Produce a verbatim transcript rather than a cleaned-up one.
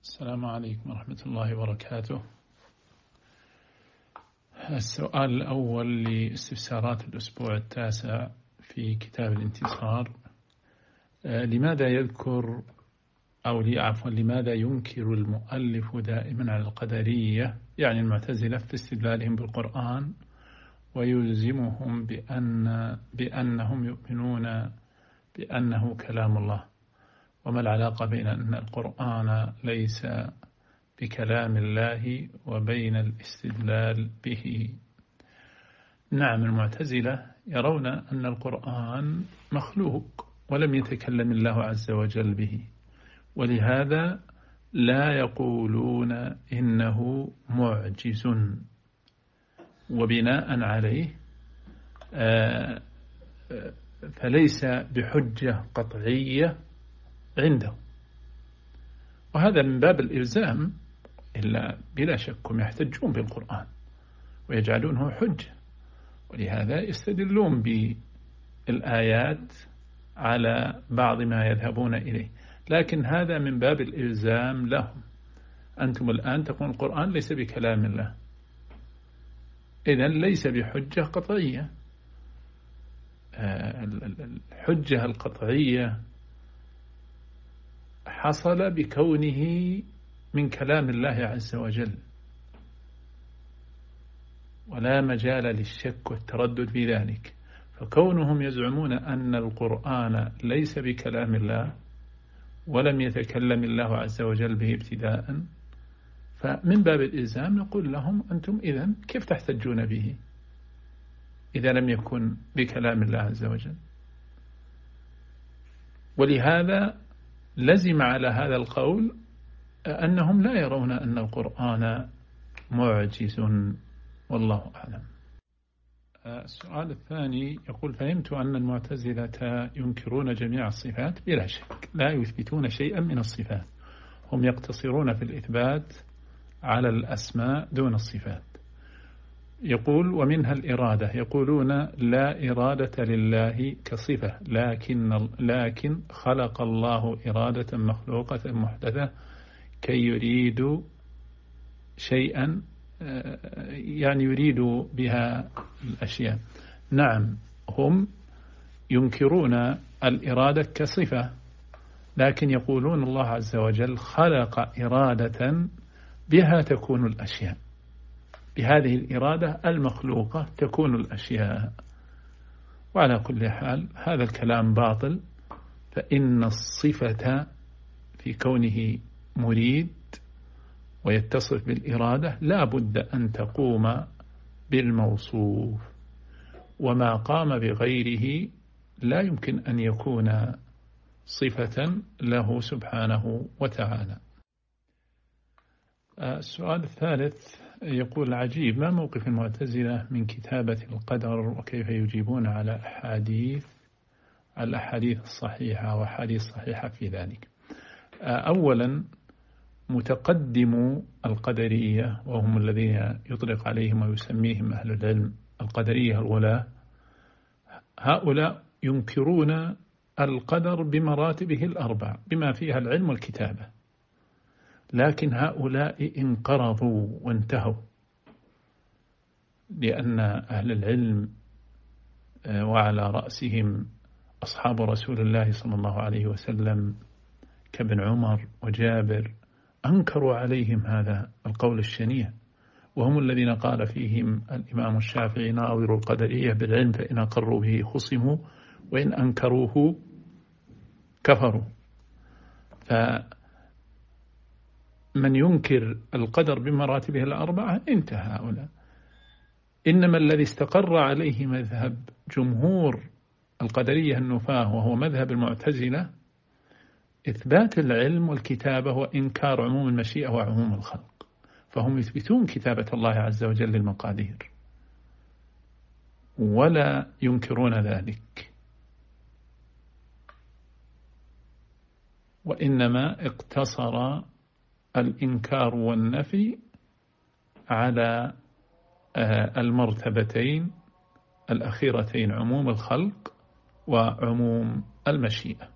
السلام عليكم ورحمة الله وبركاته. السؤال الأول لاستفسارات الأسبوع التاسع في كتاب الانتصار: لماذا يذكر أو عفوا لماذا ينكر المؤلف دائما على القدرية يعني المعتزلة في استدلالهم بالقرآن، ويلزمهم بأن بأنهم يؤمنون بأنه كلام الله؟ وما العلاقة بين أن القرآن ليس بكلام الله وبين الاستدلال به؟ نعم، المعتزلة يرون أن القرآن مخلوق ولم يتكلم الله عز وجل به، ولهذا لا يقولون إنه معجز، وبناء عليه فليس بحجة قطعية عنده، وهذا من باب الإلزام، إلا بلا شك هم يحتجون بالقرآن ويجعلونه حجة، ولهذا يستدلون بالآيات على بعض ما يذهبون إليه، لكن هذا من باب الإلزام لهم. أنتم الآن تقول القرآن ليس بكلام الله، إذن ليس بحجة قطعية. الحجة القطعية حصل بكونه من كلام الله عز وجل، ولا مجال للشك والتردد في ذلك، فكونهم يزعمون أن القرآن ليس بكلام الله ولم يتكلم الله عز وجل به ابتداء، فمن باب الإلزام نقول لهم أنتم إذن كيف تحتجون به إذا لم يكن بكلام الله عز وجل؟ ولهذا لزم على هذا القول أنهم لا يرون أن القرآن معجز، والله أعلم. السؤال الثاني يقول: فهمت أن المعتزلة ينكرون جميع الصفات. بلا شك لا يثبتون شيئا من الصفات، هم يقتصرون في الإثبات على الأسماء دون الصفات. يقول: ومنها الإرادة، يقولون لا إرادة لله كصفة، لكن لكن خلق الله إرادة مخلوقة محدثة كي يريد شيئا، يعني يريد بها الأشياء. نعم، هم ينكرون الإرادة كصفة، لكن يقولون الله عز وجل خلق إرادة بها تكون الأشياء، بهذه الإرادة المخلوقة تكون الأشياء. وعلى كل حال هذا الكلام باطل، فإن الصفة في كونه مريد ويتصف بالإرادة لا بد أن تقوم بالموصوف، وما قام بغيره لا يمكن أن يكون صفة له سبحانه وتعالى. السؤال الثالث يقول: عجيب، ما موقف المعتزلة من كتابة القدر، وكيف يجيبون على أحاديث على الأحاديث الصحيحة وأحاديث صحيحة في ذلك؟ أولا، متقدم القدرية وهم الذين يطلق عليهم ويسميهم أهل العلم القدرية الغلاة، هؤلاء ينكرون القدر بمراتبه الأربع بما فيها العلم والكتابة، لكن هؤلاء انقرضوا وانتهوا، لأن أهل العلم وعلى رأسهم أصحاب رسول الله صلى الله عليه وسلم كابن عمر وجابر أنكروا عليهم هذا القول الشنيع، وهم الذين قال فيهم الإمام الشافعي: ناظروا القدرية بالعلم فإن أقروا به خصموا وإن أنكروه كفروا. فمن ينكر القدر بمراتبه الأربعة انتهى هؤلاء. إنما الذي استقر عليه مذهب جمهور القدرية النفاة وهو مذهب المعتزلة إثبات العلم والكتابة وإنكار عموم المشيئة وعموم الخلق، فهم يثبتون كتابة الله عز وجل للمقادير ولا ينكرون ذلك، وإنما اقتصر الإنكار والنفي على المرتبتين الأخيرتين، عموم الخلق وعموم المشيئة.